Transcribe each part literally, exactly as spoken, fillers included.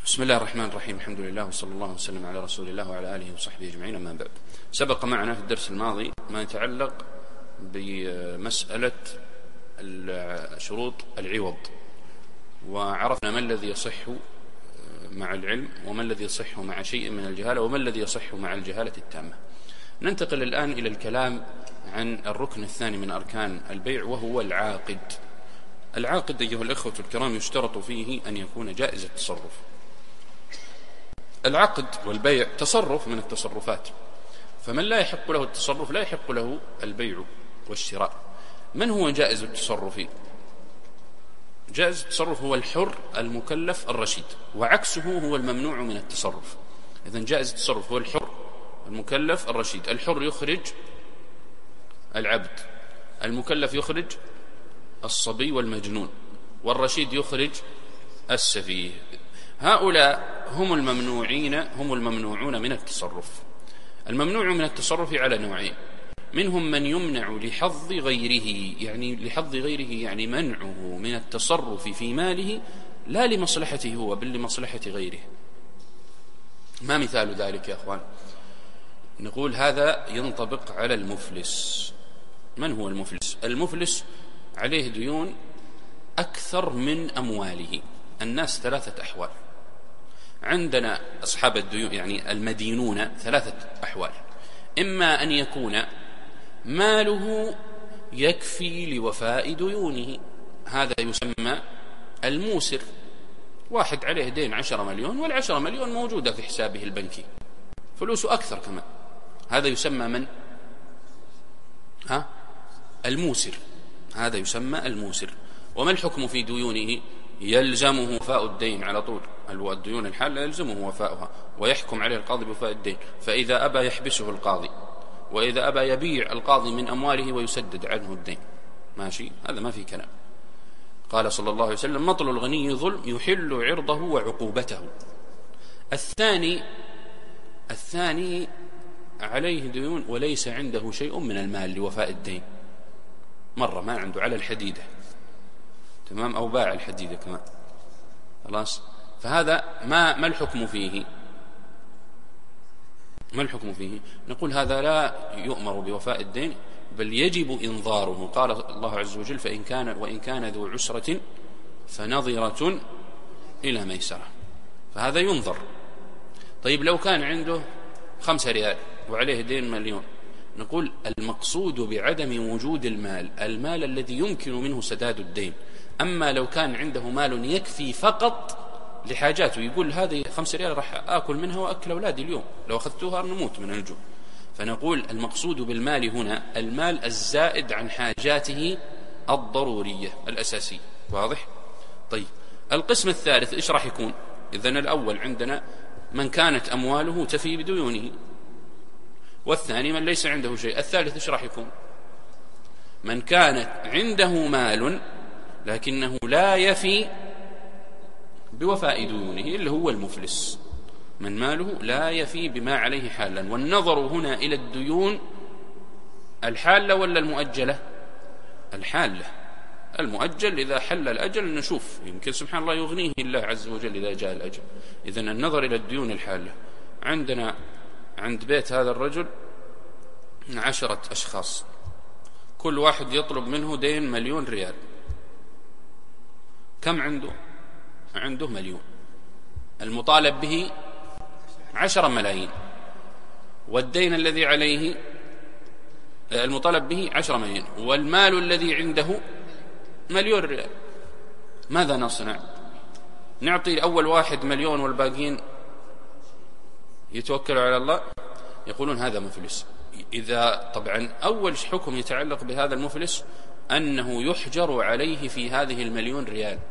بسم الله الرحمن الرحيم. الحمد لله وصلى الله وسلم على رسول الله وعلى آله وصحبه أجمعين، أما بعد. سبق معنا في الدرس الماضي ما يتعلق بمسألة شروط العوض، وعرفنا ما الذي يصح مع العلم وما الذي يصح مع شيء من الجهالة وما الذي يصح مع الجهالة التامة. ننتقل الآن إلى الكلام عن الركن الثاني من أركان البيع، وهو العاقد. العاقد أيها الأخوة الكرام يشترط فيه أن يكون جائز التصرف. العقد والبيع تصرف من التصرفات، فمن لا يحق له التصرف لا يحق له البيع والشراء. من هو جائز التصرف؟ جائز التصرف هو الحر المكلف الرشيد، وعكسه هو الممنوع من التصرف. إذن جائز التصرف هو الحر المكلف الرشيد. الحر يخرج العبد، المكلف يخرج الصبي والمجنون، والرشيد يخرج السفيه. هؤلاء هم الممنوعين هم الممنوعون من التصرف. الممنوع من التصرف على نوعين: منهم من يمنع لحظ غيره، يعني لحظ غيره يعني منعه من التصرف في ماله لا لمصلحته هو بل لمصلحة غيره. ما مثال ذلك يا أخوان؟ نقول هذا ينطبق على المفلس. من هو المفلس؟ المفلس عليه ديون أكثر من أمواله. الناس ثلاثة أحوال عندنا، أصحاب الديون يعني المدينون ثلاثة أحوال: إما أن يكون ماله يكفي لوفاء ديونه، هذا يسمى الموسر. واحد عليه دين عشرة مليون، والعشرة مليون موجودة في حسابه البنكي، فلوسه أكثر كمان، هذا يسمى من؟ ها؟ الموسر. هذا يسمى الموسر. وما الحكم في ديونه؟ يلزمه وفاء الدين على طول. الديون الحالة يلزمه وفاؤها، ويحكم عليه القاضي بوفاء الدين. فإذا أبى يحبسه القاضي، وإذا أبى يبيع القاضي من أمواله ويسدد عنه الدين. ماشي، هذا ما في كلام. قال صلى الله عليه وسلم: مطل الغني ظلم يحل عرضه وعقوبته. الثاني الثاني عليه ديون وليس عنده شيء من المال لوفاء الدين، مرة ما عنده، على الحديدة، تمام، أو باع الحديدة كمان، خلاص. فهذا ما ما الحكم فيه؟ ما الحكم فيه؟ نقول هذا لا يؤمر بوفاء الدين، بل يجب إنظاره. قال الله عز وجل: فإن كان وإن كان ذو عسرة فنظرة إلى ميسرة. فهذا ينظر. طيب لو كان عنده خمسة ريال وعليه دين مليون، نقول المقصود بعدم وجود المال المال الذي يمكن منه سداد الدين. أما لو كان عنده مال يكفي فقط لحاجاته، يقول هذه خمسة ريال راح آكل منها وأكل أولادي اليوم، لو أخذتوها نموت من الجوع. فنقول المقصود بالمال هنا المال الزائد عن حاجاته الضرورية الأساسية. واضح؟ طيب القسم الثالث إيش راح يكون؟ إذن الأول عندنا من كانت أمواله تفي بديونه، والثاني من ليس عنده شيء. الثالث إيش راح يكون؟ من كانت عنده مال لكنه لا يفي بوفاء ديونه، اللي هو المفلس، من ماله لا يفي بما عليه حالا. والنظر هنا إلى الديون الحالة ولا المؤجلة؟ الحالة. المؤجل إذا حل الأجل نشوف، يمكن سبحان الله يغنيه الله عز وجل إذا جاء الأجل. إذن النظر إلى الديون الحالة. عندنا عند بيت هذا الرجل عشرة أشخاص، كل واحد يطلب منه دين مليون ريال. كم عنده؟ عنده مليون. المطالب به عشرة ملايين، والدين الذي عليه المطالب به عشرة ملايين، والمال الذي عنده مليون ريال. ماذا نصنع؟ نعطي أول واحد مليون والباقين يتوكلوا على الله؟ يقولون هذا مفلس. إذا طبعا أول حكم يتعلق بهذا المفلس أنه يحجر عليه في هذه المليون ريال.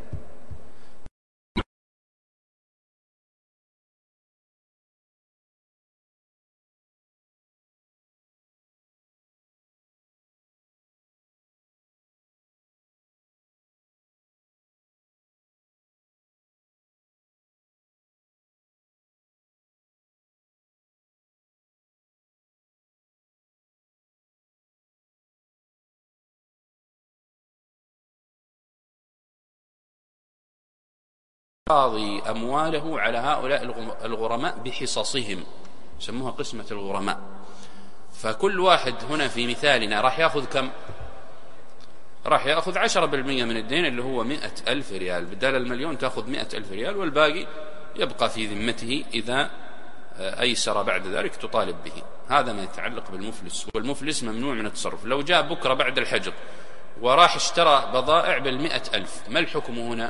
القاضي أمواله على هؤلاء الغرماء بحصصهم، يسموها قسمة الغرماء. فكل واحد هنا في مثالنا راح يأخذ كم؟ راح يأخذ عشرة بالمئة من الدين اللي هو مئة ألف ريال، بدل المليون تأخذ مئة ألف ريال، والباقي يبقى في ذمته، إذا أيسر بعد ذلك تطالب به. هذا ما يتعلق بالمفلس، والمفلس ممنوع من التصرف. لو جاء بكرة بعد الحجر وراح اشترى بضائع بالمئة ألف، ما الحكم هنا؟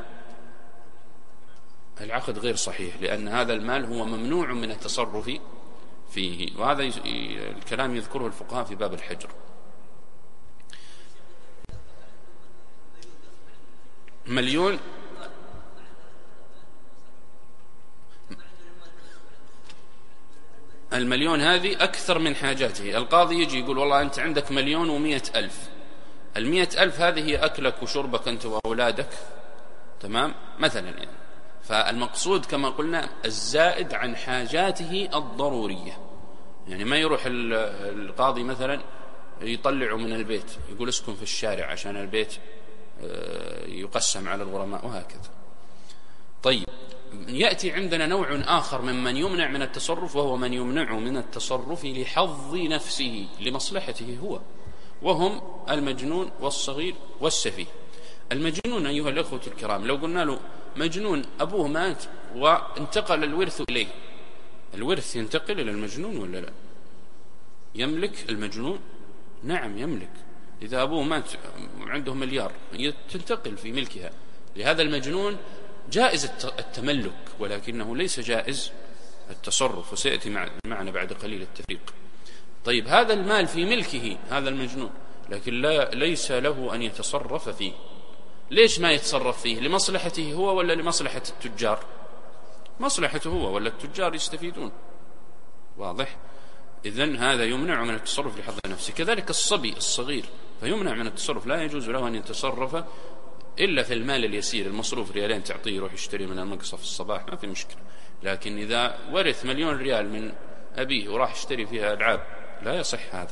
العقد غير صحيح، لأن هذا المال هو ممنوع من التصرف فيه، وهذا الكلام يذكره الفقهاء في باب الحجر. مليون المليون هذه أكثر من حاجاته. القاضي يجي يقول والله أنت عندك مليون ومئة ألف، المئة ألف هذه هي أكلك وشربك أنت وأولادك، تمام مثلا يعني. فالمقصود كما قلنا الزائد عن حاجاته الضرورية، يعني ما يروح القاضي مثلا يطلعه من البيت يقول اسكن في الشارع عشان البيت يقسم على الغرماء وهكذا. طيب، يأتي عندنا نوع آخر ممن يمنع من التصرف، وهو من يمنع من التصرف لحظ نفسه لمصلحته هو، وهم المجنون والصغير والسفيه. المجنون أيها الأخوة الكرام، لو قلنا له مجنون أبوه مات وانتقل الورث إليه، الورث ينتقل إلى المجنون ولا لا؟ يملك المجنون؟ نعم يملك. إذا أبوه مات عنده مليار تنتقل في ملكها. لهذا المجنون جائز التملك، ولكنه ليس جائز التصرف، وسيأتي معنا بعد قليل التفريق. طيب، هذا المال في ملكه هذا المجنون، لكن لا ليس له أن يتصرف فيه. ليش ما يتصرف فيه؟ لمصلحته هو ولا لمصلحة التجار؟ مصلحته هو، ولا التجار يستفيدون. واضح؟ إذن هذا يمنع من التصرف لحظ نفسه. كذلك الصبي الصغير فيمنع من التصرف، لا يجوز له أن يتصرف إلا في المال اليسير، المصروف ريالين تعطيه يروح يشتري من المقصف الصباح، ما في مشكلة. لكن إذا ورث مليون ريال من أبيه وراح يشتري فيها ألعاب لا يصح هذا.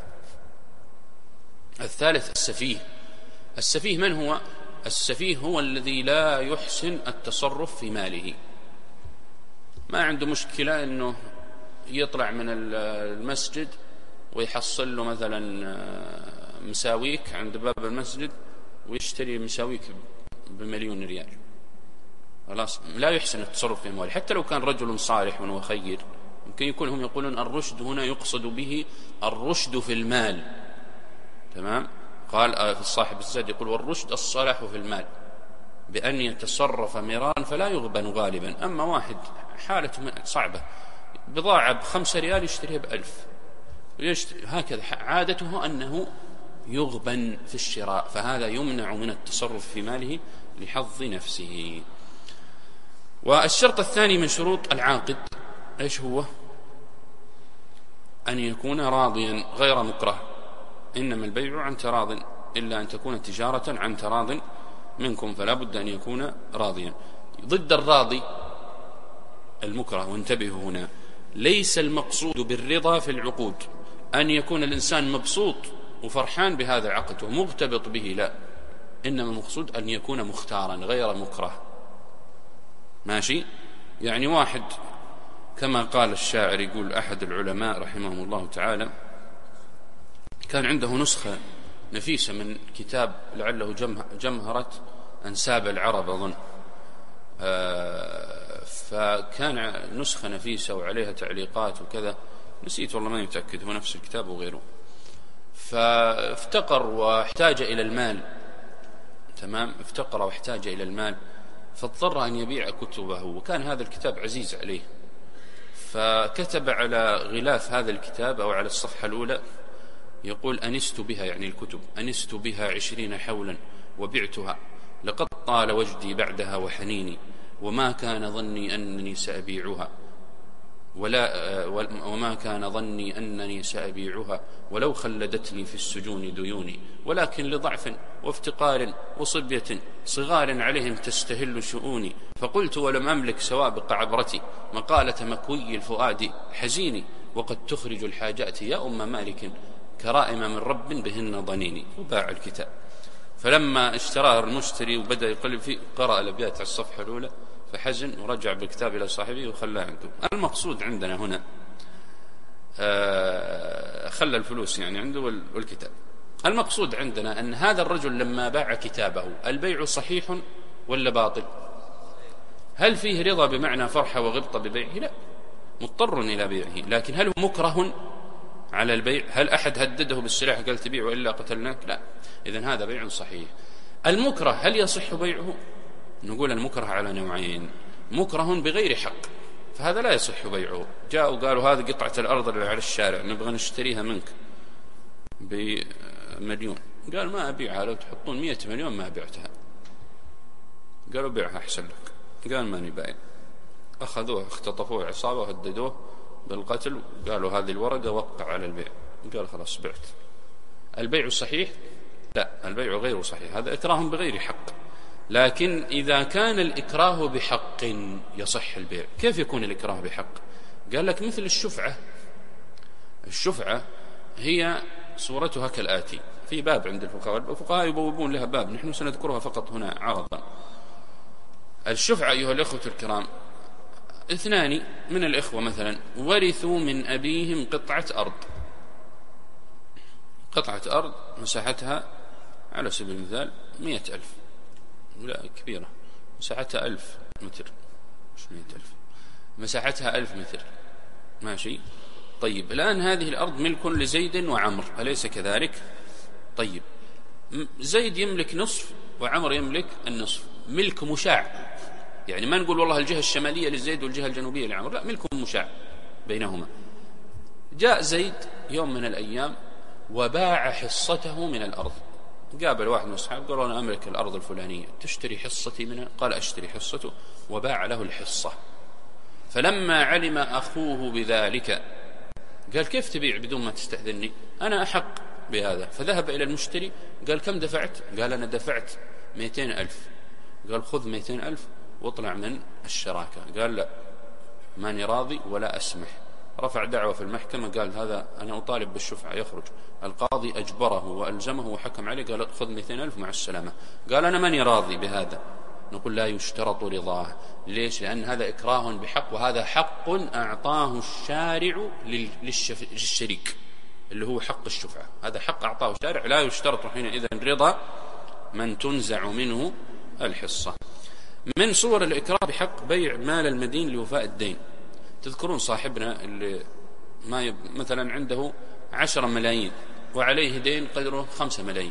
الثالث السفيه. السفيه من هو؟ السفيه هو الذي لا يحسن التصرف في ماله، ما عنده مشكلة أنه يطلع من المسجد ويحصل له مثلا مساويك عند باب المسجد ويشتري مساويك بمليون ريال، خلاص لا يحسن التصرف في أمواله. حتى لو كان رجل صالح وخير، يمكن يكون هم يقولون الرشد هنا يقصد به الرشد في المال، تمام. قال في الصاحب الزاد يقول والرشد الصلاح في المال، بأن يتصرف مرارا فلا يغبن غالبا. أما واحد حالته صعبة، بضاعة بخمسة ريال يشتريها بألف، هكذا عادته أنه يغبن في الشراء، فهذا يمنع من التصرف في ماله لحظ نفسه. والشرط الثاني من شروط العاقد إيش هو؟ أن يكون راضيا غير مكره. إنما البيع عن تراض إلا أن تكون تجارة عن تراض منكم، فلا بد أن يكون راضيا. ضد الراضي المكره. وانتبهوا هنا، ليس المقصود بالرضا في العقود أن يكون الإنسان مبسوط وفرحان بهذا العقد ومغتبط به، لا، إنما المقصود أن يكون مختارا غير مكره. ماشي؟ يعني واحد كما قال الشاعر، يقول أحد العلماء رحمه الله تعالى كان عنده نسخة نفيسة من كتاب لعله جمهرة أنساب العرب أظن، فكان نسخة نفيسة وعليها تعليقات وكذا، نسيت والله ما متأكد هو نفس الكتاب وغيره. فافتقر واحتاج إلى المال، تمام، افتقر واحتاج إلى المال، فاضطر أن يبيع كتبه، وكان هذا الكتاب عزيز عليه، فكتب على غلاف هذا الكتاب أو على الصفحة الأولى يقول أنست بها، يعني الكتب، أنست بها عشرين حولا وبعتها، لقد طال وجدي بعدها وحنيني، وما كان ظني أنني سأبيعها ولا وما كان ظني أنني سأبيعها ولو خلدتني في السجون ديوني، ولكن لضعف وافتقار وصبية صغار عليهم تستهل شؤوني، فقلت ولم أملك سوابق عبرتي مقالة مكوي الفؤاد حزيني، وقد تخرج الحاجات يا أم مالك كرائم من رب بهن ضنيني. وباع الكتاب. فلما اشتراه المشتري وبدأ يقلب فيه قرأ الأبيات على الصفحة الأولى فحزن ورجع بالكتاب إلى صاحبه وخلاه عنده. المقصود عندنا هنا خلى الفلوس يعني عنده والكتاب. المقصود عندنا أن هذا الرجل لما باع كتابه البيع صحيح ولا باطل؟ هل فيه رضا بمعنى فرحة وغبطة ببيعه؟ لا، مضطر إلى بيعه. لكن هل هو مكره على البيع؟ هل أحد هدده بالسلاح قال تبيع وإلا قتلناك؟ لا. إذن هذا بيع صحيح. المكره هل يصح بيعه؟ نقول المكره على نوعين: مكره بغير حق فهذا لا يصح بيعه. جاءوا قالوا هذه قطعة الأرض اللي على الشارع نبغى نشتريها منك بمليون، قال ما أبيعها، لو تحطون مئة مليون ما بعتها. قالوا بيعها أحسن لك، قال ماني بايع. أخذوه اختطفوه عصابة وهددوه بالقتل، قالوا هذه الورقة وقع على البيع، قال خلاص بعت. البيع صحيح؟ لا، البيع غير صحيح، هذا إكراه بغير حق. لكن إذا كان الإكراه بحق يصح البيع. كيف يكون الإكراه بحق؟ قال لك مثل الشفعة. الشفعة هي صورتها كالآتي في باب عند الفقهاء، الفقهاء يبوبون لها باب نحن سنذكرها فقط هنا عرضا. الشفعة أيها الأخوة الكرام، اثنان من الإخوة مثلا ورثوا من أبيهم قطعة أرض، قطعة أرض مساحتها على سبيل المثال مئة ألف، لا كبيرة، مساحتها ألف متر، مش مئة ألف، مساحتها ألف متر، ماشي. طيب الآن هذه الأرض ملك لزيد وعمر، أليس كذلك؟ طيب زيد يملك نصف وعمر يملك النصف، ملك مشاع، يعني ما نقول والله الجهة الشمالية لزيد والجهة الجنوبية لعمر، لا، ملك مشاع بينهما. جاء زيد يوم من الأيام وباع حصته من الأرض، قابل واحد من أصحابه قال أنا أملك الأرض الفلانية، تشتري حصتي منها؟ قال أشتري حصته، وباع له الحصة. فلما علم أخوه بذلك قال كيف تبيع بدون ما تستأذني؟ أنا أحق بهذا. فذهب إلى المشتري قال كم دفعت؟ قال أنا دفعت مئتين ألف. قال خذ مئتين ألف واطلع من الشراكة. قال لا، ماني راضي ولا أسمح. رفع دعوة في المحكمة، قال هذا أنا أطالب بالشفعة، يخرج. القاضي أجبره وألزمه وحكم عليه، قال خذ مئتين ألف مع السلامة. قال أنا ماني راضي بهذا. نقول لا يشترط رضاه. ليش؟ لأن هذا إكراه بحق، وهذا حق أعطاه الشارع للشريك اللي هو حق الشفعة، هذا حق أعطاه الشارع، لا يشترط حينئذ رضا من تنزع منه الحصة. من صور الإكراه بحق بيع مال المدين لوفاء الدين. تذكرون صاحبنا اللي ما يب... مثلا عنده عشرة ملايين وعليه دين قدره خمسة ملايين،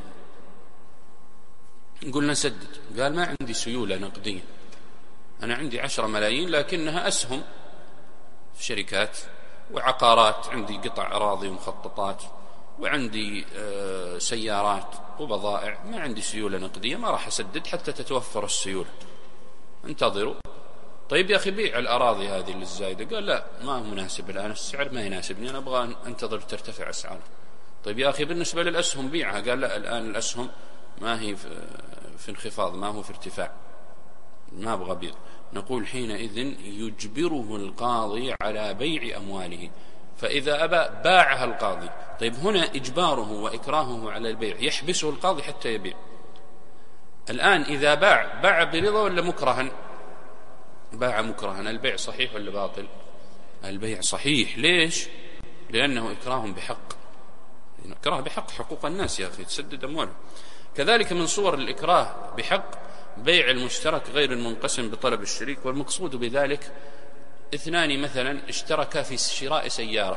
قلنا سدد، قال ما عندي سيولة نقدية، أنا عندي عشرة ملايين لكنها أسهم في شركات وعقارات، عندي قطع أراضي ومخططات وعندي آه سيارات وبضائع، ما عندي سيولة نقدية، ما راح أسدد حتى تتوفر السيولة، انتظروا. طيب يا أخي بيع الأراضي هذه اللي الزايدة. قال لا، ما هو مناسب الآن، السعر ما يناسبني، أنا أبغى أنتظر ترتفع أسعار. طيب يا أخي بالنسبة للأسهم بيعها. قال لا، الآن الأسهم ما هي في انخفاض، ما هو في ارتفاع، ما أبغى بيع. نقول حينئذ يجبره القاضي على بيع أمواله، فإذا أبى باعها القاضي. طيب هنا إجباره وإكراهه على البيع يحبسه القاضي حتى يبيع. الآن إذا باع باع برضا ولا مكرها؟ باع مكرها. البيع صحيح ولا باطل؟ البيع صحيح. ليش؟ لأنه إكراه بحق، إكراه بحق، حقوق الناس يا أخي تسدد أموالهم. كذلك من صور الإكراه بحق بيع المشترك غير المنقسم بطلب الشريك. والمقصود بذلك اثنان مثلا اشتركا في شراء سيارة،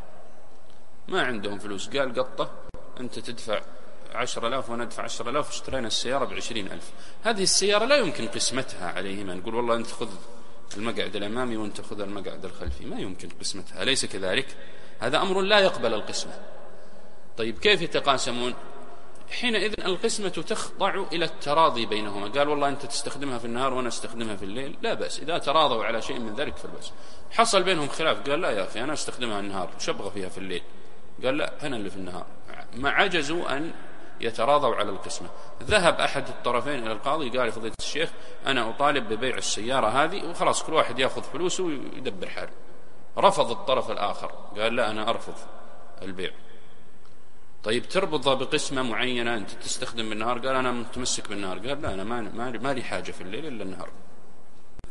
ما عندهم فلوس، قال قطة أنت تدفع عشر آلاف وأنا أدفع عشر آلاف، اشترينا السيارة بعشرين ألف. هذه السيارة لا يمكن قسمتها عليهما، نقول والله أنت خذ المقعد الأمامي وأنت خذ المقعد الخلفي، ما يمكن قسمتها، أليس كذلك؟ هذا أمر لا يقبل القسمة. طيب كيف يتقاسمون؟ حينئذ القسمة تخضع إلى التراضي بينهما. قال والله أنت تستخدمها في النهار وأنا استخدمها في الليل، لا بأس، إذا تراضوا على شيء من ذلك فالبأس. حصل بينهم خلاف، قال لا يا أخي أنا استخدمها النهار، وش أبغى فيها في الليل؟ قال لا، أنا اللي في النهار. ما عجزوا أن يتراضوا على القسمة. ذهب أحد الطرفين إلى القاضي قال فضيلة الشيخ أنا أطالب ببيع السيارة هذه وخلاص كل واحد يأخذ فلوسه ويدبر حاله. رفض الطرف الآخر، قال لا أنا أرفض البيع. طيب تربط بقسمة معينة أنت تستخدم بالنهار؟ قال أنا متمسك بالنهار. قال لا، أنا ما, ما لي حاجة في الليل إلا النهار.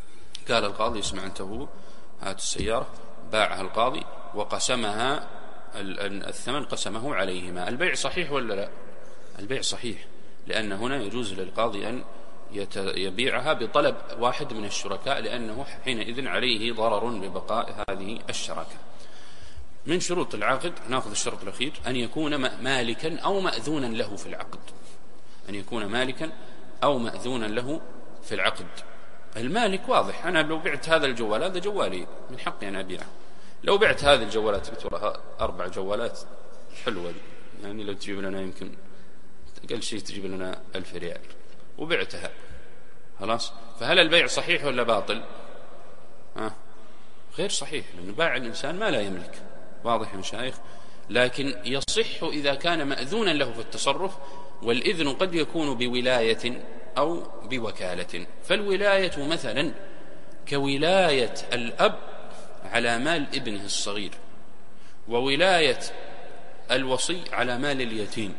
قال القاضي اسمع أنت هو هات السيارة، باعها القاضي وقسمها الثمن قسمه عليهما. البيع صحيح ولا لا؟ البيع صحيح، لأن هنا يجوز للقاضي أن يبيعها بطلب واحد من الشركاء، لأنه حينئذ عليه ضرر ببقاء هذه الشراكة. من شروط العقد نأخذ الشرط الأخير، أن يكون مالكا أو مأذونا له في العقد. أن يكون مالكا أو مأذونا له في العقد. المالك واضح، أنا لو بعت هذا الجوال هذا جوالي من حقي أن أبيعه. لو بعت هذه الجوالات جبت وراها أربع جوالات حلوة دي، يعني لو تجيب لنا يمكن أقل شيء تجيب لنا ألف ريال وبعتها خلاص، فهل البيع صحيح ولا باطل؟ ها؟ غير صحيح، لأنه باع الإنسان ما لا يملك. واضح يا مشايخ؟ لكن يصح إذا كان مأذونا له في التصرف، والإذن قد يكون بولاية أو بوكالة. فالولاية مثلا كولاية الأب على مال ابنه الصغير، وولاية الوصي على مال اليتيم.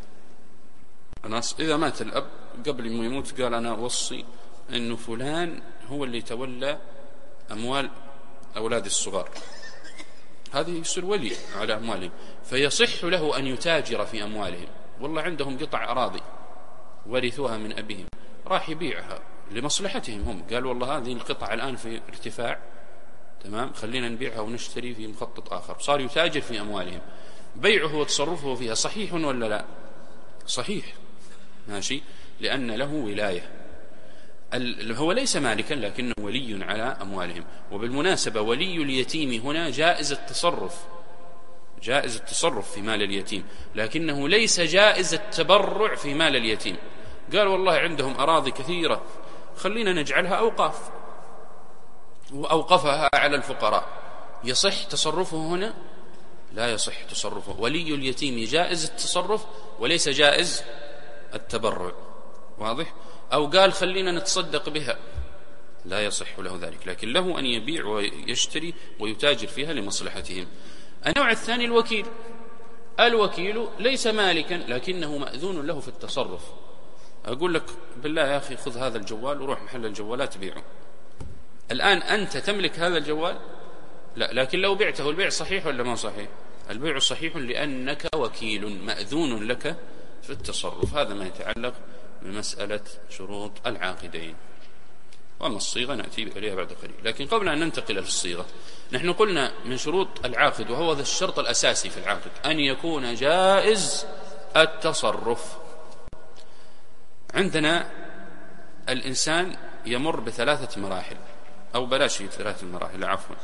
إذا مات الأب قبل ما يموت قال أنا أوصي أنه فلان هو اللي يتولى أموال أولاد الصغار، هذه يصير ولي على أموالهم، فيصح له أن يتاجر في أموالهم. والله عندهم قطع أراضي ورثوها من أبيهم، راح يبيعها لمصلحتهم هم، قال والله هذه القطع الآن في ارتفاع، تمام، خلينا نبيعها ونشتري في مخطط آخر. صار يتاجر في أموالهم. بيعه وتصرفه فيها صحيح ولا لا؟ صحيح، ماشي، لأن له ولاية. هو ليس مالكا لكنه ولي على أموالهم. وبالمناسبة ولي اليتيم هنا جائز التصرف، جائز التصرف في مال اليتيم، لكنه ليس جائز التبرع في مال اليتيم. قال والله عندهم أراضي كثيرة خلينا نجعلها أوقاف، وأوقفها على الفقراء، يصح تصرفه هنا؟ لا يصح تصرفه. ولي اليتيم جائز التصرف وليس جائز التبرع. واضح؟ أو قال خلينا نتصدق بها، لا يصح له ذلك، لكن له أن يبيع ويشتري ويتاجر فيها لمصلحتهم. النوع الثاني الوكيل. الوكيل ليس مالكا لكنه مأذون له في التصرف. أقول لك بالله يا أخي خذ هذا الجوال وروح محل الجوالات بيعه. الآن أنت تملك هذا الجوال؟ لا، لكن لو بعته البيع صحيح ولا ما صحيح؟ البيع صحيح لأنك وكيل مأذون لك في التصرف. هذا ما يتعلق بمسألة شروط العاقدين. وأما الصيغة نأتي إليها بعد قليل. لكن قبل أن ننتقل إلى الصيغة، نحن قلنا من شروط العاقد، وهو ذا الشرط الأساسي في العاقد، أن يكون جائز التصرف. عندنا الإنسان يمر بثلاثة مراحل، أو بلاش ثلاثة مراحل عفوا.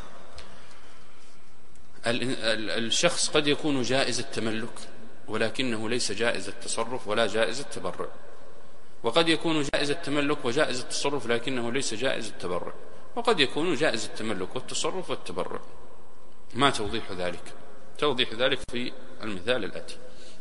الشخص قد يكون جائز التملك ولكنه ليس جائز التصرف ولا جائز التبرع، وقد يكون جائز التملك وجائز التصرف لكنه ليس جائز التبرع، وقد يكون جائز التملك والتصرف والتبرع. ما توضيح ذلك؟ توضيح ذلك في المثال الآتي.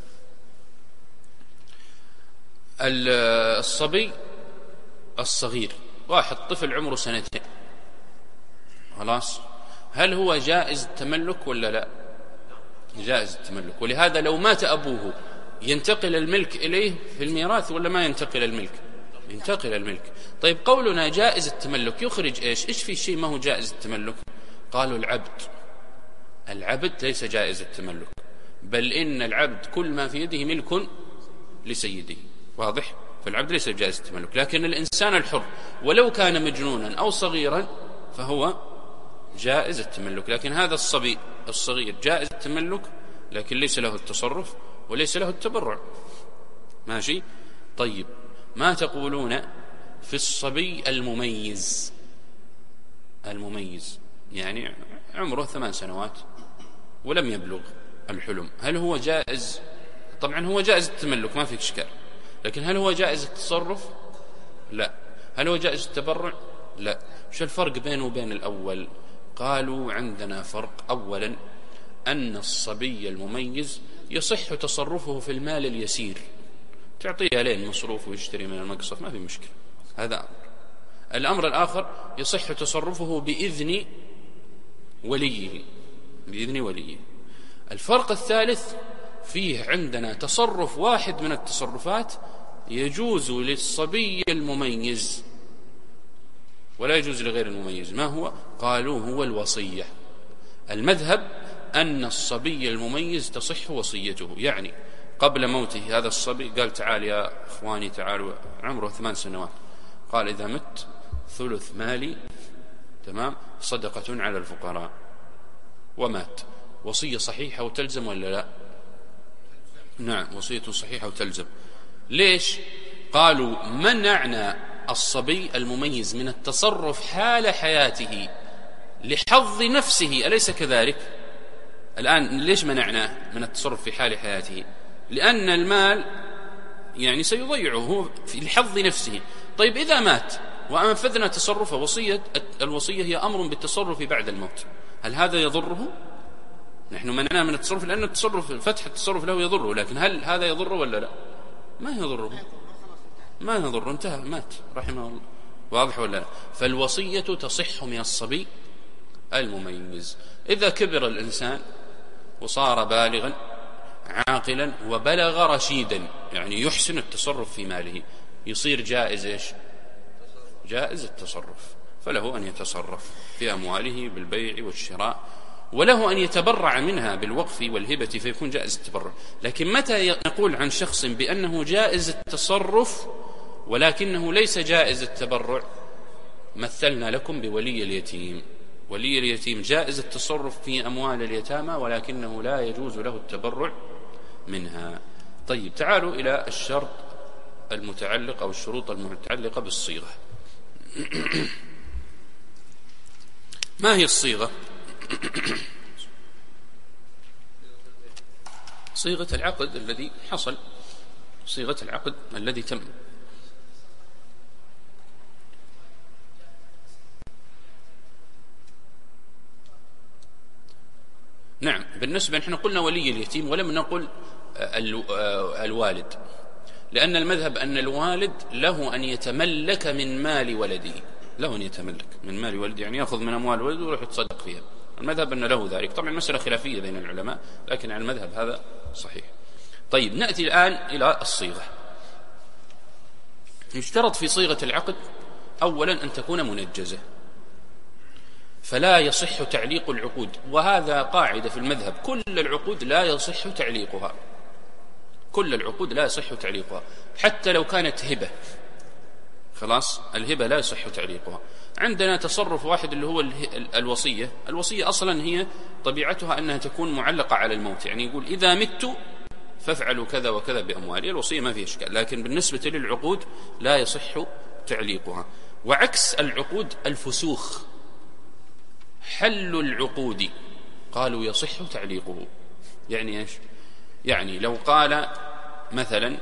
الصبي الصغير، واحد طفل عمره سنتين، خلاص، هل هو جائز التملك ولا لا؟ جائز التملك. ولهذا لو مات أبوه ينتقل الملك إليه في الميراث ولا ما ينتقل الملك؟ ينتقل الملك. طيب قولنا جائز التملك يخرج إيش؟ إيش في شيء ما هو جائز التملك؟ قالوا العبد. العبد ليس جائز التملك، بل إن العبد كل ما في يده ملك لسيده. واضح؟ فالعبد ليس جائز التملك. لكن الإنسان الحر ولو كان مجنونا أو صغيرا فهو جائز التملك. لكن هذا الصبي الصغير جائز التملك لكن ليس له التصرف وليس له التبرع. ماشي؟ طيب ما تقولون في الصبي المميز؟ المميز يعني عمره ثمان سنوات ولم يبلغ الحلم، هل هو جائز؟ طبعا هو جائز التملك ما فيك إشكال، لكن هل هو جائز التصرف؟ لا. هل هو جائز التبرع؟ لا. شو الفرق بينه وبين الأول؟ قالوا عندنا فرق. أولا أن الصبي المميز يصح تصرفه في المال اليسير، تعطيه لين مصروف ويشتري من المقصف ما في مشكلة، هذا أمر. الأمر الآخر يصح تصرفه بإذن وليه، بإذن وليه. الفرق الثالث فيه عندنا تصرف واحد من التصرفات يجوز للصبي المميز ولا يجوز لغير المميز. ما هو؟ قالوا هو الوصية. المذهب أن الصبي المميز تصح وصيته، يعني قبل موته هذا الصبي قال تعال يا إخواني تعالوا، عمره ثمان سنوات، قال إذا مت ثلث مالي تمام صدقة على الفقراء، ومات، وصية صحيحة وتلزم ولا لا؟ نعم، وصية صحيحة وتلزم. ليش؟ قالوا منعنا الصبي المميز من التصرف حال حياته لحظ نفسه، أليس كذلك؟ الآن ليش منعناه من التصرف في حال حياته؟ لأن المال يعني سيضيعه هو في لحظ نفسه. طيب إذا مات وأنفذنا تصرفه، وصية الوصية هي أمر بالتصرف بعد الموت، هل هذا يضره؟ نحن منعناه من التصرف لأن التصرف فتح التصرف له يضره، لكن هل هذا يضره ولا لا؟ ما يضره، ما يضره، انتهى، مات رحمه الله. واضح ولا لا؟ فالوصية تصح من الصبي المميز. إذا كبر الإنسان وصار بالغا عاقلا وبلغ رشيدا، يعني يحسن التصرف في ماله، يصير جائز إيش؟ جائز التصرف، فله أن يتصرف في أمواله بالبيع والشراء، وله أن يتبرع منها بالوقف والهبة فيكون جائز التبرع. لكن متى نقول عن شخص بأنه جائز التصرف ولكنه ليس جائز التبرع؟ مثلنا لكم بولي اليتيم. ولي اليتيم جائز التصرف في أموال اليتامى ولكنه لا يجوز له التبرع منها. طيب تعالوا إلى الشرط المتعلق أو الشروط المتعلقة بالصيغة. ما هي الصيغة؟ صيغة العقد الذي حصل، صيغة العقد الذي تم. نعم، بالنسبة نحن قلنا ولي اليتيم ولم نقل الوالد، لأن المذهب أن الوالد له أن يتملك من مال ولده، له أن يتملك من مال ولده، يعني يأخذ من أموال ولده ويروح يتصدق فيها. المذهب أن له ذلك، طبعا مسألة خلافية بين العلماء، لكن على المذهب هذا صحيح. طيب نأتي الآن إلى الصيغة. يشترط في صيغة العقد أولا أن تكون منجزة، فلا يصح تعليق العقود، وهذا قاعدة في المذهب، كل العقود لا يصح تعليقها، كل العقود لا يصح تعليقها، حتى لو كانت هبة، خلاص الهبة لا يصح تعليقها. عندنا تصرف واحد اللي هو الوصية. الوصية أصلا هي طبيعتها أنها تكون معلقة على الموت، يعني يقول إذا مت فافعلوا كذا وكذا بأموالي، الوصية ما فيها إشكال. لكن بالنسبة للعقود لا يصح تعليقها. وعكس العقود الفسوخ، حل العقود قالوا يصح تعليقه. يعني إيش؟ يعني لو قال مثلا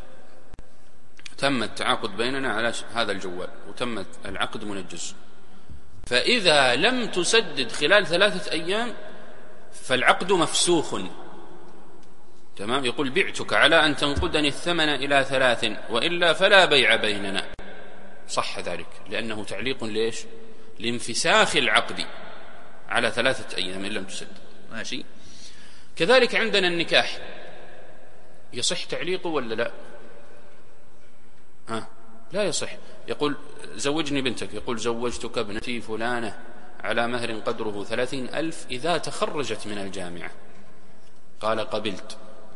تم التعاقد بيننا على هذا الجوال وتم العقد منجز، فإذا لم تسدد خلال ثلاثة أيام فالعقد مفسوخ، تمام؟ يقول بعتك على أن تنقدني الثمن إلى ثلاث وإلا فلا بيع بيننا، صح ذلك، لأنه تعليق ليش؟ لانفساخ العقد على ثلاثة أيام إن لم تسدد. ماشي. كذلك عندنا النكاح، يصح تعليقه ولا لا؟ ها؟ لا يصح. يقول زوجني بنتك، يقول زوجتك ابنتي فلانة على مهر قدره ثلاثين ألف إذا تخرجت من الجامعة. قال قبلت.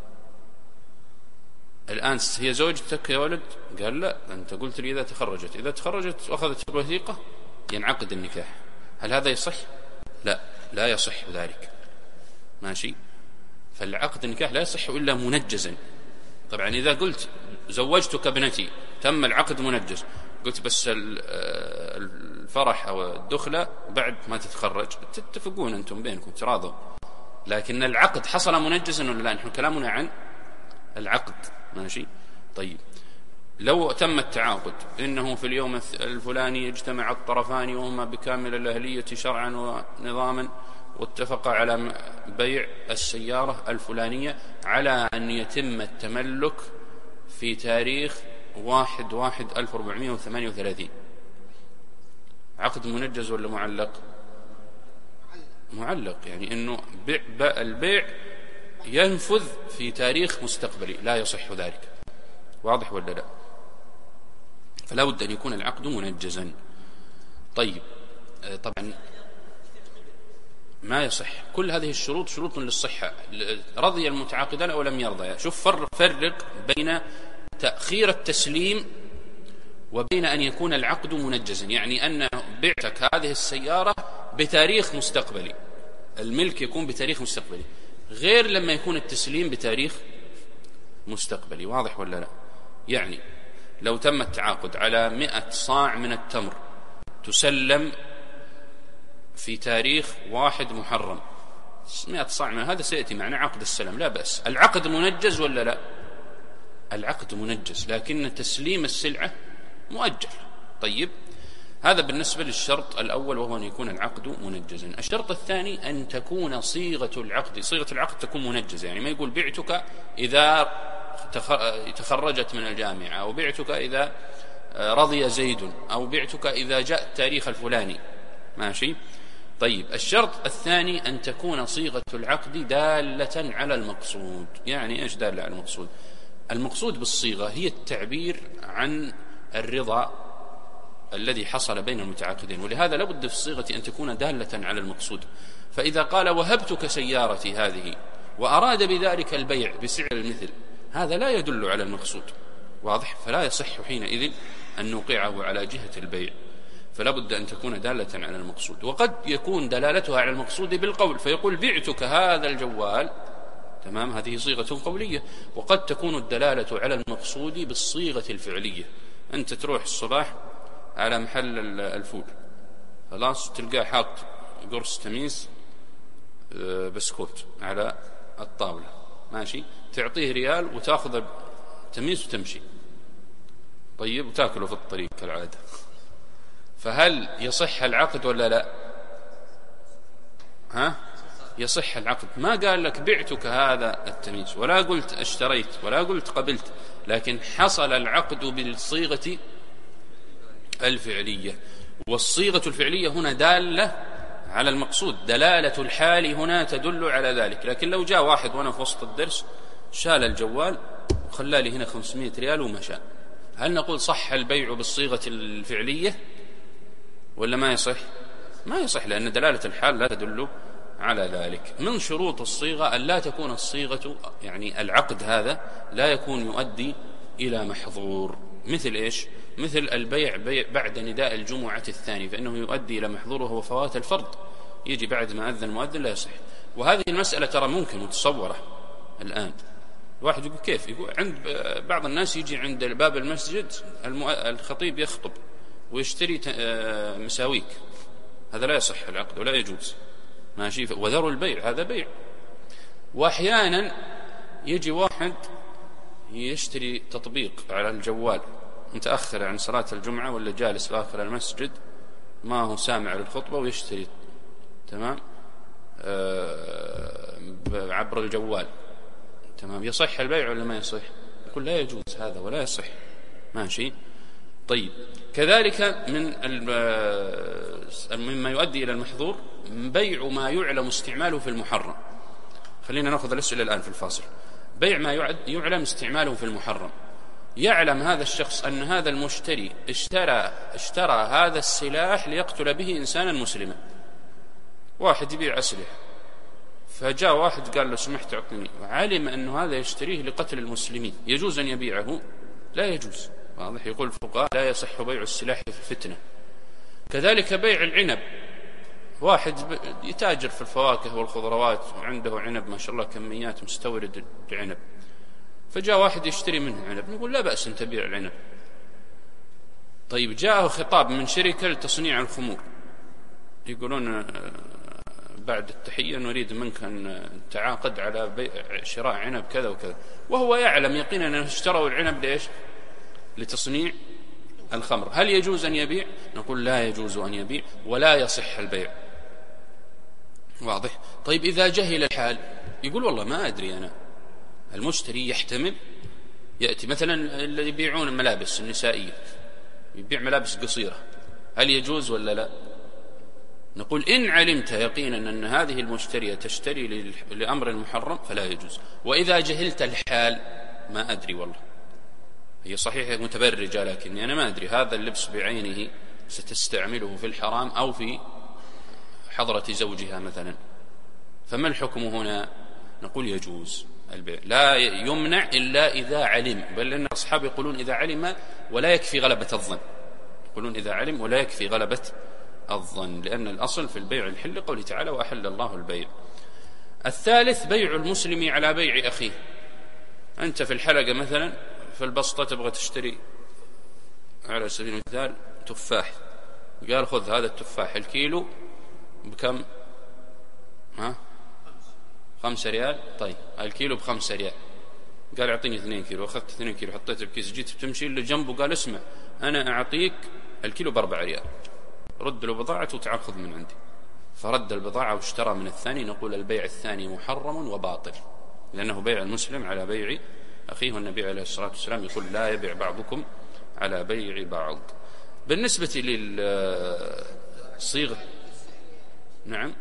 الآن هي زوجتك يا ولد؟ قال لا، أنت قلت لي إذا تخرجت. إذا تخرجت وأخذت الوثيقة ينعقد النكاح. هل هذا يصح؟ لا، لا يصح ذلك. ماشي. فالعقد النكاح لا يصح إلا منجزا. طبعا إذا قلت زوجتك ابنتي تم العقد منجز، قلت بس الفرح أو الدخلة بعد ما تتخرج، تتفقون أنتم بينكم تراضوا، لكن العقد حصل منجزا ولا لا؟ نحن كلامنا عن العقد. ماشي. طيب لو تم التعاقد إنه في اليوم الفلاني اجتمع الطرفان وهما بكامل الأهلية شرعا ونظاما واتفقا على بيع السيارة الفلانية على أن يتم التملك في تاريخ واحد واحد ألف وأربعمائة وثمانية وثلاثين، عقد منجز ولا معلق؟ معلق، يعني أنه بيع البيع ينفذ في تاريخ مستقبلي، لا يصح ذلك. واضح ولا لا؟ فلا بد أن يكون العقد منجزا. طيب طبعا ما يصح. كل هذه الشروط شروط للصحة. رضي المتعاقدان أو لم يرضيا. شوف فرق, فرق بين تأخير التسليم وبين أن يكون العقد منجزا، يعني أن بعتك هذه السيارة بتاريخ مستقبلي، الملك يكون بتاريخ مستقبلي، غير لما يكون التسليم بتاريخ مستقبلي. واضح ولا لا؟ يعني لو تم التعاقد على مئة صاع من التمر تسلم في تاريخ واحد محرم، مئة صاع من هذا سيأتي معنا عقد السلام، لا بأس. العقد منجز ولا لا؟ العقد منجز، لكن تسليم السلعة مؤجل. طيب هذا بالنسبة للشرط الأول، وهو أن يكون العقد منجزا. الشرط الثاني أن تكون صيغة العقد صيغة العقد تكون منجزة، يعني ما يقول بعتك إذا تخرجت من الجامعة، أو بعتك إذا رضي زيد، أو بعتك إذا جاء التاريخ الفلاني. ماشي. طيب الشرط الثاني أن تكون صيغة العقد دالة على المقصود. يعني إيش دالة على المقصود؟ المقصود بالصيغة هي التعبير عن الرضا الذي حصل بين المتعاقدين، ولهذا لابد في الصيغة أن تكون دالة على المقصود. فإذا قال وهبتك سيارتي هذه وأراد بذلك البيع بسعر المثل، هذا لا يدل على المقصود. واضح؟ فلا يصح حينئذ أن نوقعه على جهة البيع، فلا بد أن تكون دالة على المقصود. وقد يكون دلالتها على المقصود بالقول، فيقول بعتك هذا الجوال، تمام، هذه صيغة قولية. وقد تكون الدلالة على المقصود بالصيغة الفعلية. أنت تروح الصباح على محل الفول، خلاص تلقاه حاط قرص تميس بسكوت على الطاولة، ماشي، تعطيه ريال وتأخذ تميس وتمشي. طيب وتأكله في الطريق كالعادة، فهل يصح العقد ولا لا؟ ها؟ يصح العقد. ما قال لك بعتك هذا التميس، ولا قلت اشتريت، ولا قلت قبلت، لكن حصل العقد بالصيغة الفعلية. والصيغة الفعلية هنا دالة على المقصود، دلالة الحال هنا تدل على ذلك. لكن لو جاء واحد وانا في وسط الدرس شال الجوال وخلى لي هنا خمسمائة ريال ومشى، هل نقول صح البيع بالصيغة الفعلية ولا ما يصح؟ ما يصح، لأن دلالة الحال لا تدل على ذلك. من شروط الصيغة أن لا تكون الصيغة، يعني العقد هذا لا يكون يؤدي إلى محظور. مثل إيش؟ مثل البيع بيع بعد نداء الجمعة الثاني، فإنه يؤدي إلى محظور وهو فوات الفرض، يجي بعد ما أذن المؤذن، لا يصح. وهذه المسألة ترى ممكن متصورة الآن. واحد يقول كيف؟ يقول عند بعض الناس يجي عند باب المسجد الخطيب يخطب ويشتري مساويك، هذا لا يصح العقد ولا يجوز. ماشي. وذروا البيع، هذا بيع. وأحيانا يجي واحد يشتري تطبيق على الجوال متأخر عن صلاة الجمعة، ولا جالس في آخر المسجد ما هو سامع للخطبة ويشتري، تمام، آه عبر الجوال، تمام. يصح البيع ولا ما يصح؟ يقول لا يجوز هذا ولا يصح. ماشي. طيب كذلك من مما يؤدي إلى المحظور بيع ما يعلم استعماله في المحرم. خلينا نأخذ الأسئلة الآن في الفاصل. بيع ما يعلم استعماله في المحرم. يعلم هذا الشخص أن هذا المشتري اشترى اشترى هذا السلاح ليقتل به إنسانا مسلما. واحد يبيع أسلحة، فجاء واحد قال له سمحت أعطني، وعلم أن هذا يشتريه لقتل المسلمين، يجوز أن يبيعه؟ لا يجوز. واضح؟ يقول الفقهاء لا يصح بيع السلاح في الفتنة. كذلك بيع العنب، واحد يتاجر في الفواكه والخضروات وعنده عنب ما شاء الله كميات، مستورد العنب، فجاء واحد يشتري منه عنب، نقول لا بأس أن تبيع العنب. طيب جاءه خطاب من شركة لتصنيع الخمور، يقولون بعد التحية نريد منك أن تعاقد على بيع شراء عنب كذا وكذا، وهو يعلم يقينا أنه اشتروا العنب ليش؟ لتصنيع الخمر. هل يجوز أن يبيع؟ نقول لا يجوز أن يبيع ولا يصح البيع. واضح؟ طيب إذا جهل الحال، يقول والله ما أدري أنا. المشتري يحتمل يأتي مثلا اللي يبيعون الملابس النسائية، يبيع ملابس قصيرة، هل يجوز ولا لا؟ نقول إن علمت يقينا أن هذه المشترية تشتري لأمر محرم فلا يجوز. وإذا جهلت الحال، ما أدري والله، هي صحيح متبرجة لكني أنا ما أدري هذا اللبس بعينه ستستعمله في الحرام أو في حضرة زوجها مثلا، فما الحكم هنا؟ نقول يجوز البيع، لا يمنع إلا إذا علم، بل إن أصحاب يقولون إذا علم ولا يكفي غلبة الظن، يقولون إذا علم ولا يكفي غلبة الظن، لأن الأصل في البيع الحل، قوله تعالى وأحل الله البيع. الثالث بيع المسلم على بيع أخيه. أنت في الحلقة مثلا في البسطة تبغى تشتري على سبيل المثال تفاح، قال خذ هذا التفاح الكيلو بكم؟ ها؟ خمسة ريال. طيب الكيلو بخمسة ريال، قال اعطيني اثنين كيلو، اخذت اثنين كيلو حطيته بكيس، جيت بتمشي اللي جنبه قال اسمع انا اعطيك الكيلو باربع ريال، رد له بضاعته وتعال خذ من عندي، فرد البضاعة واشترى من الثاني، نقول البيع الثاني محرم وباطل، لأنه بيع المسلم على بيع أخيه، والنبي عليه الصلاة والسلام يقول لا يبيع بعضكم على بيع بعض. بالنسبة للصيغة، نعم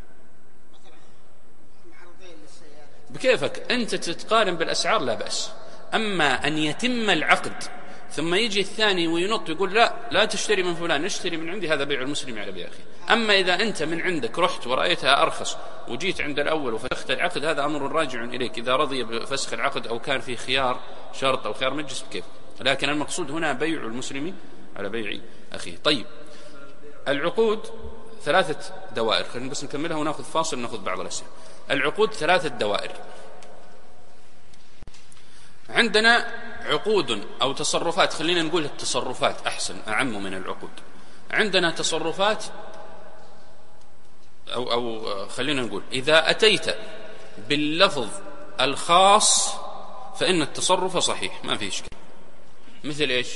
بكيفك أنت تتقارن بالأسعار لا بأس، أما أن يتم العقد ثم يجي الثاني وينط يقول لا لا تشتري من فلان نشتري من عندي، هذا بيع المسلم على بيع أخيه. أما إذا أنت من عندك رحت ورأيتها أرخص وجيت عند الأول وفسخت العقد، هذا أمر راجع إليك، إذا رضي بفسخ العقد أو كان في خيار شرط أو خيار مجلس بكيف، لكن المقصود هنا بيع المسلم على بيع أخيه. طيب العقود ثلاثة دوائر، خلينا بس نكملها ونأخذ فاصل نأخذ بعض الأسئلة. العقود ثلاثة دوائر. عندنا عقود أو تصرفات، خلينا نقول التصرفات أحسن أعم من العقود. عندنا تصرفات أو, أو خلينا نقول إذا أتيت باللفظ الخاص فإن التصرف صحيح ما فيه إشكال. مثل إيش؟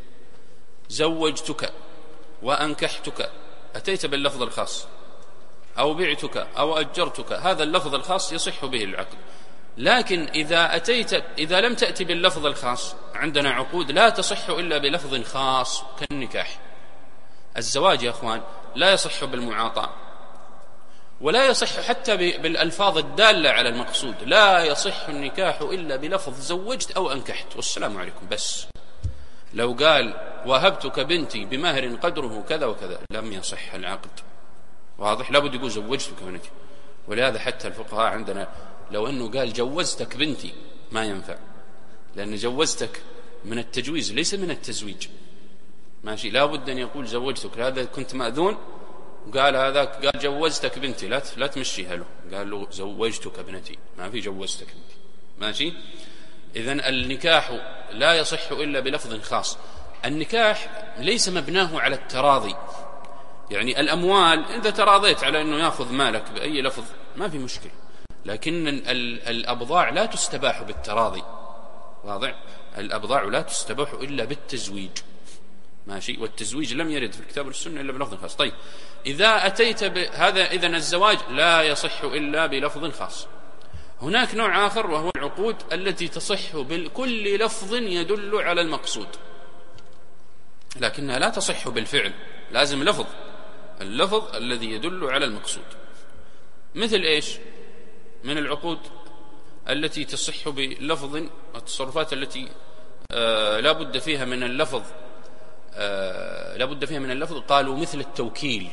زوجتك وأنكحتك، أتيت باللفظ الخاص، أو بعتك أو أجرتك، هذا اللفظ الخاص يصح به العقد. لكن إذا أتيت إذا لم تأتي باللفظ الخاص، عندنا عقود لا تصح إلا بلفظ خاص كالنكاح. الزواج يا أخوان لا يصح بالمعاطاة، ولا يصح حتى بالألفاظ الدالة على المقصود، لا يصح النكاح إلا بلفظ زوجت أو أنكحت والسلام عليكم بس. لو قال وهبتك بنتي بمهر قدره كذا وكذا لم يصح العقد، واضح؟ لابد يقول زوجتك بنتي. ولهذا حتى الفقهاء عندنا لو أنه قال جوزتك بنتي ما ينفع، لأن جوزتك من التجويز ليس من التزويج، ماشي؟ لابد أن يقول زوجتك، هذا كنت مأذون وقال هذاك قال جوزتك بنتي، لا لا تمشيها له، قال له زوجتك بنتي، ما في جوزتك بنتي، ماشي؟ إذن النكاح لا يصح إلا بلفظ خاص. النكاح ليس مبناه على التراضي، يعني الأموال إذا تراضيت على أنه يأخذ مالك بأي لفظ ما في مشكلة، لكن الأبضاع لا تستباح بالتراضي، واضح؟ الأبضاع لا تستباح إلا بالتزويج، ماشي؟ والتزويج لم يرد في الكتاب والسنة إلا بلفظ خاص. طيب إذا أتيت بهذا إذن الزواج لا يصح إلا بلفظ خاص. هناك نوع آخر وهو العقود التي تصح بكل لفظ يدل على المقصود، لكنها لا تصح بالفعل، لازم لفظ، اللفظ الذي يدل على المقصود. مثل إيش من العقود التي تصح بلفظ، التصرفات التي آه لا بد فيها من اللفظ، آه لا بد فيها من اللفظ، قالوا مثل التوكيل.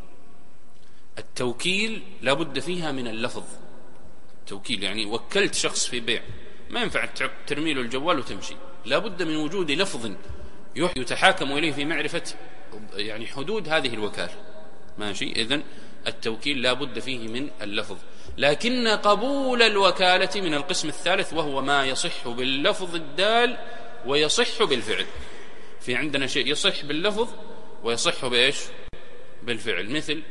التوكيل لا بد فيها من اللفظ، توكيل يعني وكلت شخص في بيع، ما ينفع ترمي له الجوال وتمشي، لا بد من وجود لفظ يتحاكم إليه في معرفة يعني حدود هذه الوكالة، ماشي؟ إذن التوكيل لا بد فيه من اللفظ. لكن قبول الوكالة من القسم الثالث، وهو ما يصح باللفظ الدال ويصح بالفعل. في عندنا شيء يصح باللفظ ويصح بإيش؟ بالفعل. مثل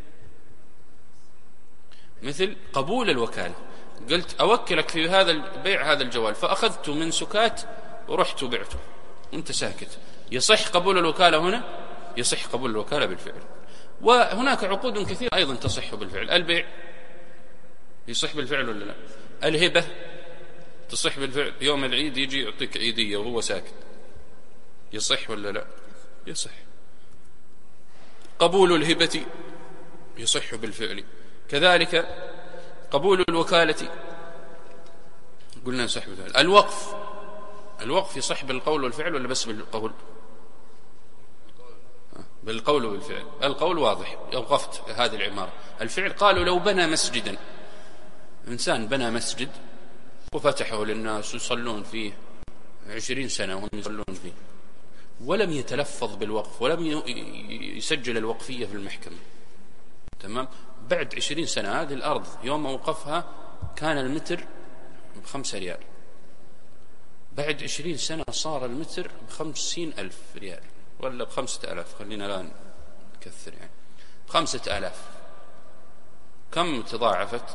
مثل قبول الوكالة، قلت أوكلك في هذا البيع هذا الجوال، فأخذت من سكات ورحت وبعته وانت ساكت، يصح قبول الوكالة هنا؟ يصح قبول الوكالة بالفعل. وهناك عقود كثيرة أيضا تصح بالفعل. البيع يصح بالفعل ولا لا؟ الهبة تصح بالفعل، يوم العيد يجي يعطيك عيدية وهو ساكت، يصح ولا لا؟ يصح. قبول الهبة يصح بالفعل. كذلك قبول الوكالة قلنا يصح بالفعل. الوقف، الوقف يصح بالقول والفعل ولا بس بالقول؟ بالقول وبالفعل. القول واضح، أوقفت هذه العمارة. الفعل قالوا لو بنى مسجدا، إنسان بنى مسجد وفتحه للناس يصلون فيه عشرين سنة وهم يصلون فيه، ولم يتلفظ بالوقف ولم يسجل الوقفية في المحكمة، تمام؟ بعد عشرين سنة هذه الأرض يوم أوقفها كان المتر بخمسة ريال، بعد عشرين سنة صار المتر بخمسين ألف ريال ولا بخمسة ألاف، خلينا الآن نكثر يعني بخمسة ألاف. كم تضاعفت؟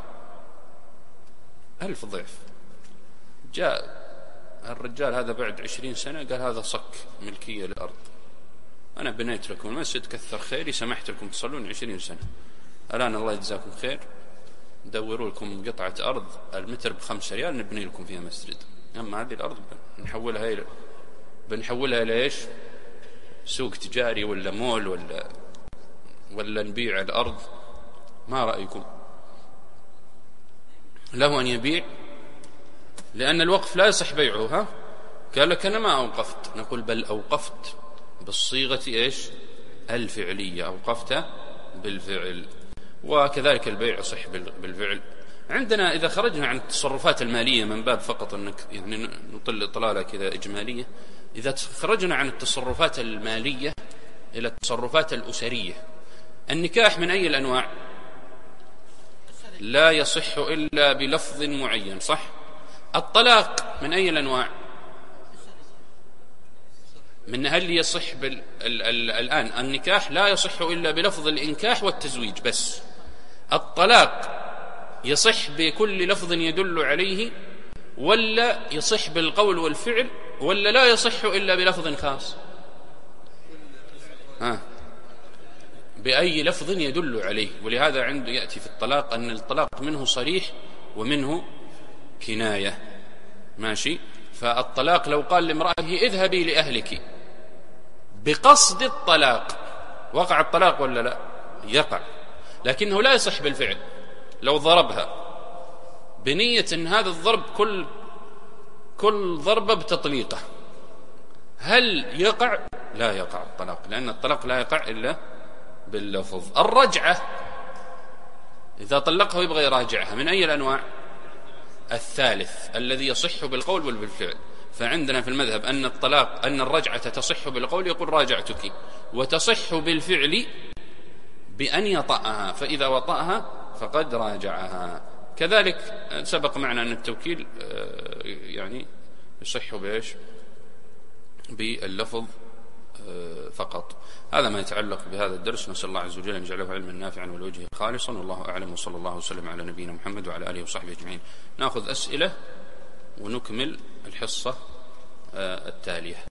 ألف ضعف. جاء الرجال هذا بعد عشرين سنة قال هذا صك ملكية للأرض، أنا بنيت لكم المسجد كثر خيري، سمحت لكم تصلون عشرين سنة، الآن الله يجزاكم خير دوروا لكم قطعة أرض المتر بخمسة ريال نبني لكم فيها مسجد. أما هذه الأرض بنحولها إلى بنحولها إلى إيش؟ سوق تجاري ولا مول ولا ولا نبيع الأرض. ما رأيكم؟ له أن يبيع لأن الوقف لا يصح بيعه. ها قال لك أنا ما أوقفت، نقول بل أوقفت بالصيغة إيش؟ الفعلية، أوقفت بالفعل. وكذلك البيع يصح بالفعل. عندنا إذا خرجنا عن التصرفات المالية من باب فقط أنك يعني نطل إطلالة كذا إجمالية، إذا خرجنا عن التصرفات المالية إلى التصرفات الأسرية، النكاح من أي الأنواع؟ لا يصح إلا بلفظ معين، صح؟ الطلاق من أي الأنواع؟ من هل يصح بال... ال... ال... الآن النكاح لا يصح إلا بلفظ الإنكاح والتزويج بس. الطلاق يصح بكل لفظ يدل عليه، ولا يصح بالقول والفعل، ولا لا يصح إلا بلفظ خاص؟ ها بأي لفظ يدل عليه. ولهذا عنده يأتي في الطلاق أن الطلاق منه صريح ومنه كناية، ماشي؟ فالطلاق لو قال لامرأته اذهبي لأهلك بقصد الطلاق، وقع الطلاق ولا لا؟ يقع، لكنه لا يصح بالفعل. لو ضربها بنية أن هذا الضرب كل كل ضربة بتطليقه، هل يقع؟ لا يقع الطلاق، لأن الطلاق لا يقع إلا باللفظ. الرجعة إذا طلقها ويبغى يراجعها من أي الأنواع؟ الثالث الذي يصح بالقول والبالفعل. فعندنا في المذهب أن الطلاق أن الرجعة تصح بالقول، يقول راجعتك، وتصح بالفعل بأن يطأها، فإذا وطأها فقد راجعها. كذلك سبق معنا أن التوكيل يعني يصح بإيش؟ باللفظ فقط. هذا ما يتعلق بهذا الدرس. نسأل الله عز وجل أن يجعله علما نافعا والوجه خالصا، والله أعلم، وصلى الله وسلم على نبينا محمد وعلى آله وصحبه أجمعين. نأخذ أسئلة ونكمل الحصة التالية.